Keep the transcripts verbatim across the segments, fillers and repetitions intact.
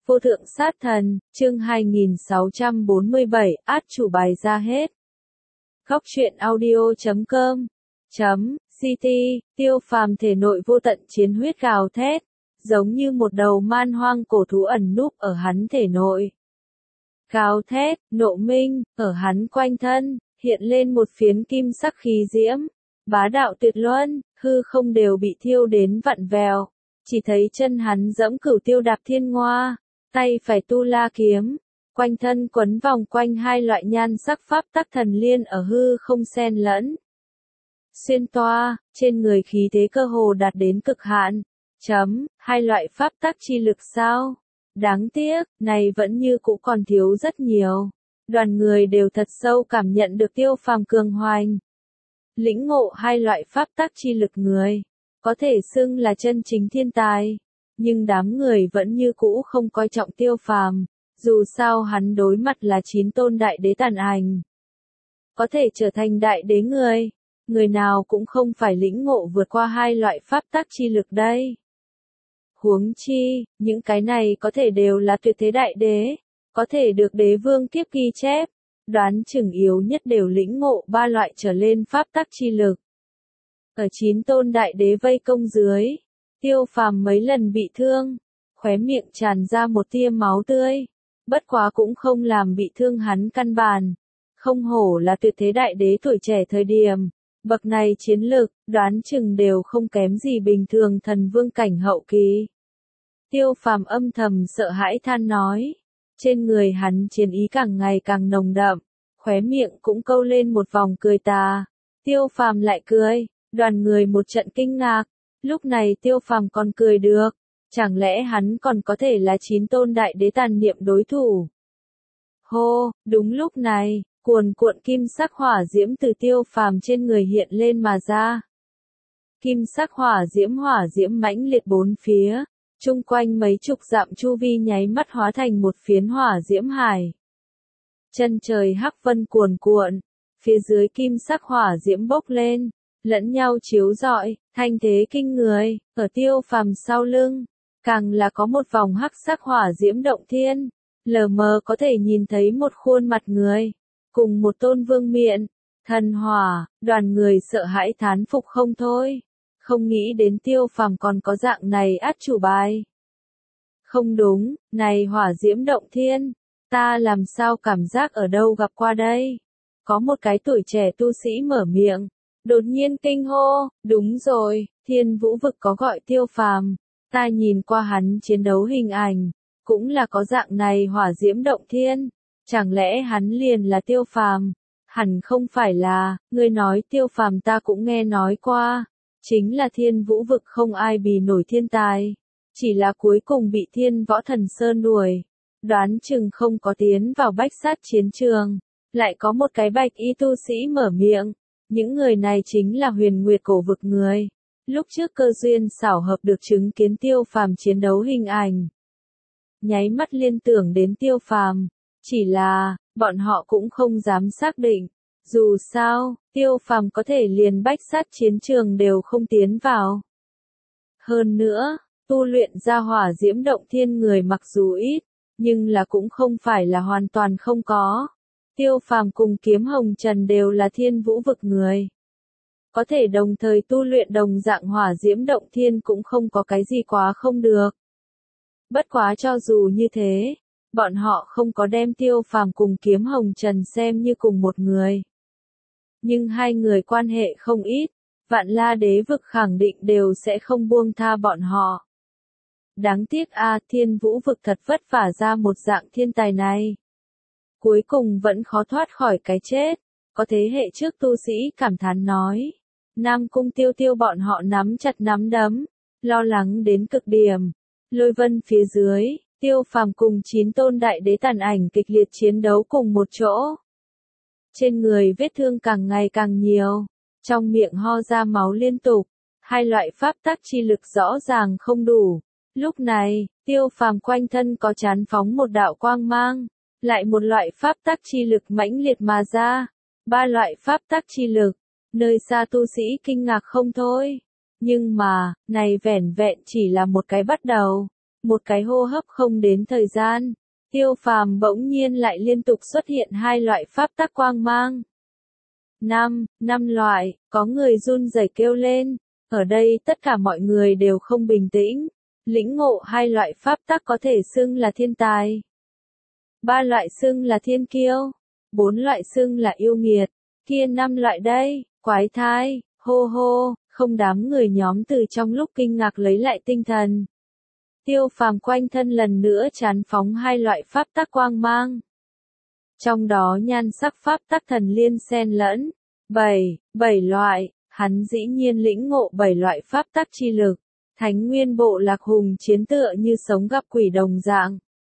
Vô thượng sát thần, chương hai nghìn sáu trăm bốn mươi bảy, át chủ bài ra hết. Góc truyện audio chấm com chấm ct, Tiêu Phàm thể nội vô tận chiến huyết gào thét, giống như một đầu man hoang cổ thú ẩn núp ở hắn thể nội. Gào thét, nộ minh, ở hắn quanh thân, hiện lên một phiến kim sắc khí diễm, bá đạo tuyệt luân, hư không đều bị thiêu đến vặn vẹo, chỉ thấy chân hắn giẫm cửu tiêu đạp thiên ngoa, tay phải tu la kiếm, quanh thân quấn vòng quanh hai loại nhan sắc pháp tắc thần liên ở hư không xen lẫn. Xuyên toa, trên người khí thế cơ hồ đạt đến cực hạn. Chấm, hai loại pháp tắc chi lực sao? Đáng tiếc, này vẫn như cũ còn thiếu rất nhiều. Đoàn người đều thật sâu cảm nhận được Tiêu Phàm cường hoành. Lĩnh ngộ hai loại pháp tắc chi lực người, có thể xưng là chân chính thiên tài. Nhưng đám người vẫn như cũ không coi trọng Tiêu Phàm, dù sao hắn đối mặt là chín tôn đại đế tàn ảnh. Có thể trở thành đại đế người, người nào cũng không phải lĩnh ngộ vượt qua hai loại pháp tắc chi lực đây. Huống chi, những cái này có thể đều là tuyệt thế đại đế, có thể được đế vương kiếp ghi chép, đoán chừng yếu nhất đều lĩnh ngộ ba loại trở lên pháp tắc chi lực. Ở chín tôn đại đế vây công dưới, Tiêu Phàm mấy lần bị thương, khóe miệng tràn ra một tia máu tươi, bất quá cũng không làm bị thương hắn căn bản. Không hổ là tuyệt thế đại đế tuổi trẻ thời điểm, bậc này chiến lực, đoán chừng đều không kém gì bình thường thần vương cảnh hậu kỳ. Tiêu Phàm âm thầm sợ hãi than nói, trên người hắn chiến ý càng ngày càng nồng đậm, khóe miệng cũng câu lên một vòng cười tà. Tiêu Phàm lại cười, đoàn người một trận kinh ngạc. Lúc này Tiêu Phàm còn cười được, chẳng lẽ hắn còn có thể là chín tôn đại đế tàn niệm đối thủ? Hô, đúng lúc này, cuồn cuộn kim sắc hỏa diễm từ Tiêu Phàm trên người hiện lên mà ra. Kim sắc hỏa diễm hỏa diễm mãnh liệt bốn phía, chung quanh mấy chục dặm chu vi nháy mắt hóa thành một phiến hỏa diễm hải. Chân trời hắc vân cuồn cuộn, phía dưới kim sắc hỏa diễm bốc lên, lẫn nhau chiếu rọi, thanh thế kinh người. Ở Tiêu Phàm sau lưng, càng là có một vòng hắc sắc hỏa diễm động thiên, lờ mờ có thể nhìn thấy một khuôn mặt người, cùng một tôn vương miện, thần hỏa. Đoàn người sợ hãi thán phục không thôi, không nghĩ đến Tiêu Phàm còn có dạng này át chủ bài. Không đúng, này hỏa diễm động thiên, ta làm sao cảm giác ở đâu gặp qua đây? Có một cái tuổi trẻ tu sĩ mở miệng, đột nhiên kinh hô, đúng rồi, Thiên Vũ Vực có gọi Tiêu Phàm, ta nhìn qua hắn chiến đấu hình ảnh, cũng là có dạng này hỏa diễm động thiên, chẳng lẽ hắn liền là Tiêu Phàm? Hẳn không phải là, ngươi nói Tiêu Phàm ta cũng nghe nói qua, chính là Thiên Vũ Vực không ai bì nổi thiên tài, chỉ là cuối cùng bị Thiên Võ Thần Sơn đuổi, đoán chừng không có tiến vào bách sát chiến trường. Lại có một cái bạch y tu sĩ mở miệng, những người này chính là Huyền Nguyệt Cổ Vực người. Lúc trước cơ duyên xảo hợp được chứng kiến Tiêu Phàm chiến đấu hình ảnh, nháy mắt liên tưởng đến Tiêu Phàm, chỉ là, bọn họ cũng không dám xác định, dù sao, Tiêu Phàm có thể liền bách sát chiến trường đều không tiến vào. Hơn nữa, tu luyện ra hỏa diễm động thiên người mặc dù ít, nhưng là cũng không phải là hoàn toàn không có. Tiêu Phàm cùng Kiếm Hồng Trần đều là Thiên Vũ Vực người, có thể đồng thời tu luyện đồng dạng hỏa diễm động thiên cũng không có cái gì quá không được. Bất quá cho dù như thế, bọn họ không có đem Tiêu Phàm cùng Kiếm Hồng Trần xem như cùng một người. Nhưng hai người quan hệ không ít, Vạn La Đế Vực khẳng định đều sẽ không buông tha bọn họ. Đáng tiếc a, Thiên Vũ Vực thật vất vả ra một dạng thiên tài này, cuối cùng vẫn khó thoát khỏi cái chết. Có thế hệ trước tu sĩ cảm thán nói. Nam Cung Tiêu Tiêu bọn họ nắm chặt nắm đấm, lo lắng đến cực điểm. Lôi vân phía dưới, Tiêu Phàm cùng chín tôn đại đế tàn ảnh kịch liệt chiến đấu cùng một chỗ. Trên người vết thương càng ngày càng nhiều, trong miệng ho ra máu liên tục, hai loại pháp tắc chi lực rõ ràng không đủ. Lúc này, Tiêu Phàm quanh thân có chán phóng một đạo quang mang, lại một loại pháp tắc chi lực mãnh liệt mà ra, ba loại pháp tắc chi lực, nơi xa tu sĩ kinh ngạc không thôi. Nhưng mà, này vẻn vẹn chỉ là một cái bắt đầu. Một cái hô hấp không đến thời gian, Tiêu Phàm bỗng nhiên lại liên tục xuất hiện hai loại pháp tắc quang mang. Năm, năm loại, có người run rẩy kêu lên. Ở đây tất cả mọi người đều không bình tĩnh. Lĩnh ngộ hai loại pháp tắc có thể xưng là thiên tài. Ba loại xưng là thiên kiêu. Bốn loại xưng là yêu nghiệt. Kia năm loại đây, quái thai, hô hô, không đám người nhóm từ trong lúc kinh ngạc lấy lại tinh thần. Tiêu Phàm quanh thân lần nữa tràn phóng hai loại pháp tắc quang mang. Trong đó nhan sắc pháp tắc thần liên xen lẫn. Bảy, bảy loại, hắn dĩ nhiên lĩnh ngộ bảy loại pháp tắc chi lực. Thánh nguyên bộ lạc hùng chiến tựa như sống gặp quỷ đồng dạng.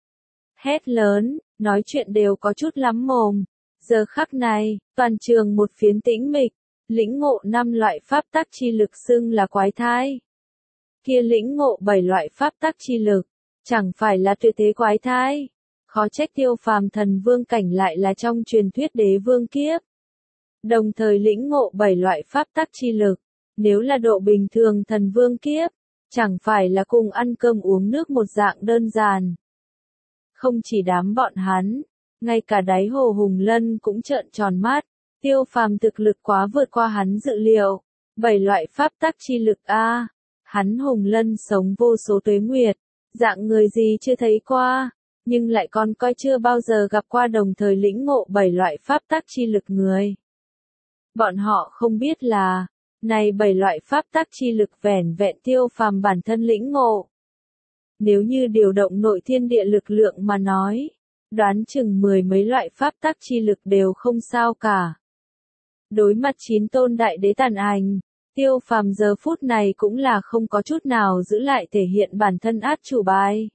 Hét lớn, nói chuyện đều có chút lắm mồm. Giờ khắc này, toàn trường một phiến tĩnh mịch, lĩnh ngộ năm loại pháp tắc chi lực xưng là quái thai. Kia lĩnh ngộ bảy loại pháp tắc chi lực, chẳng phải là tuyệt thế quái thai. Khó trách Tiêu Phàm thần vương cảnh lại là trong truyền thuyết đế vương kiếp. Đồng thời lĩnh ngộ bảy loại pháp tắc chi lực, nếu là độ bình thường thần vương kiếp, chẳng phải là cùng ăn cơm uống nước một dạng đơn giản. Không chỉ đám bọn hắn, ngay cả đáy hồ Hùng Lân cũng trợn tròn mắt, Tiêu Phàm thực lực quá vượt qua hắn dự liệu. Bảy loại pháp tắc chi lực a, hắn Hùng Lân sống vô số tuế nguyệt, dạng người gì chưa thấy qua, nhưng lại còn coi chưa bao giờ gặp qua đồng thời lĩnh ngộ bảy loại pháp tắc chi lực người. Bọn họ không biết là, này bảy loại pháp tắc chi lực vẻn vẹn Tiêu Phàm bản thân lĩnh ngộ. Nếu như điều động nội thiên địa lực lượng mà nói, đoán chừng mười mấy loại pháp tắc chi lực đều không sao cả. Đối mặt chín tôn đại đế tàn ảnh, Tiêu Phàm giờ phút này cũng là không có chút nào giữ lại thể hiện bản thân át chủ bài.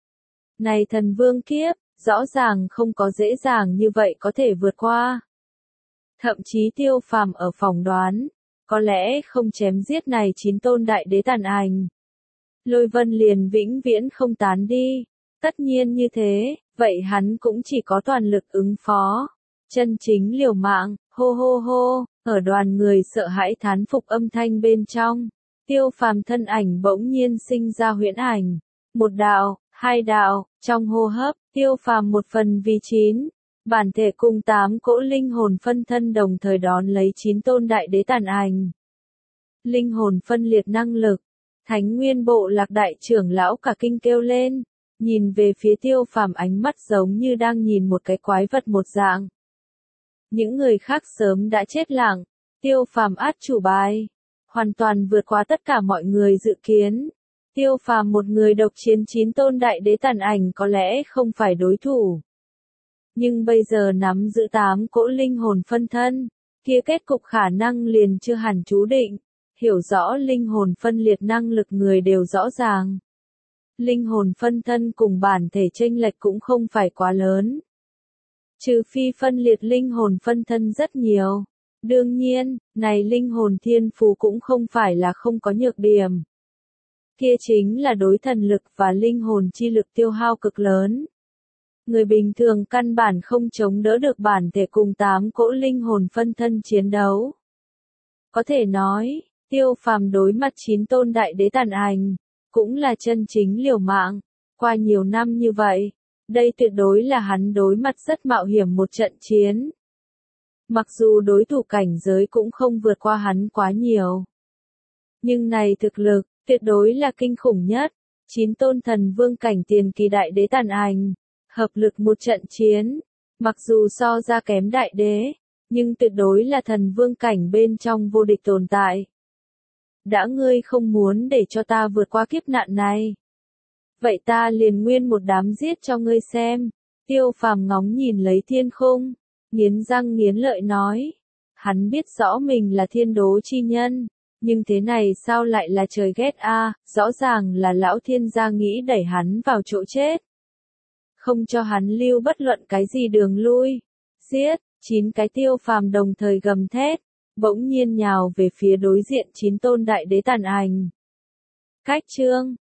Này thần vương kiếp, rõ ràng không có dễ dàng như vậy có thể vượt qua. Thậm chí Tiêu Phàm ở phỏng đoán, có lẽ không chém giết này chín tôn đại đế tàn ảnh, Lôi Vân liền vĩnh viễn không tán đi. Tất nhiên như thế, vậy hắn cũng chỉ có toàn lực ứng phó. Chân chính liều mạng, hô hô hô, ở đoàn người sợ hãi thán phục âm thanh bên trong. Tiêu Phàm thân ảnh bỗng nhiên sinh ra huyễn ảnh. Một đạo, hai đạo, trong hô hấp, Tiêu Phàm một phần vì chín. Bản thể cùng tám cỗ linh hồn phân thân đồng thời đón lấy chín tôn đại đế tàn ảnh. Linh hồn phân liệt năng lực. Thánh nguyên bộ lạc đại trưởng lão cả kinh kêu lên, nhìn về phía Tiêu Phàm ánh mắt giống như đang nhìn một cái quái vật một dạng. Những người khác sớm đã chết lặng, Tiêu Phàm át chủ bài, hoàn toàn vượt qua tất cả mọi người dự kiến. Tiêu Phàm một người độc chiến chín tôn đại đế tàn ảnh có lẽ không phải đối thủ. Nhưng bây giờ nắm giữ tám cỗ linh hồn phân thân, kia kết cục khả năng liền chưa hẳn chú định. Hiểu rõ linh hồn phân liệt năng lực người đều rõ ràng. Linh hồn phân thân cùng bản thể chênh lệch cũng không phải quá lớn. Trừ phi phân liệt linh hồn phân thân rất nhiều. Đương nhiên, này linh hồn thiên phú cũng không phải là không có nhược điểm. Kia chính là đối thần lực và linh hồn chi lực tiêu hao cực lớn. Người bình thường căn bản không chống đỡ được bản thể cùng tám cỗ linh hồn phân thân chiến đấu. Có thể nói, Tiêu Phàm đối mặt chín tôn đại đế tàn ảnh, cũng là chân chính liều mạng. Qua nhiều năm như vậy, đây tuyệt đối là hắn đối mặt rất mạo hiểm một trận chiến. Mặc dù đối thủ cảnh giới cũng không vượt qua hắn quá nhiều. Nhưng này thực lực, tuyệt đối là kinh khủng nhất. Chín tôn thần vương cảnh tiền kỳ đại đế tàn ảnh, hợp lực một trận chiến. Mặc dù so ra kém đại đế, nhưng tuyệt đối là thần vương cảnh bên trong vô địch tồn tại. Đã ngươi không muốn để cho ta vượt qua kiếp nạn này, vậy ta liền nguyên một đám giết cho ngươi xem. Tiêu Phàm ngóng nhìn lấy thiên khung, nghiến răng nghiến lợi nói. Hắn biết rõ mình là thiên đố chi nhân, nhưng thế này sao lại là trời ghét a? Rõ ràng là lão thiên gia nghĩ đẩy hắn vào chỗ chết. Không cho hắn lưu bất luận cái gì đường lui. Giết, chín cái Tiêu Phàm đồng thời gầm thét, bỗng nhiên nhào về phía đối diện chín tôn đại đế tàn ảnh. Cách chương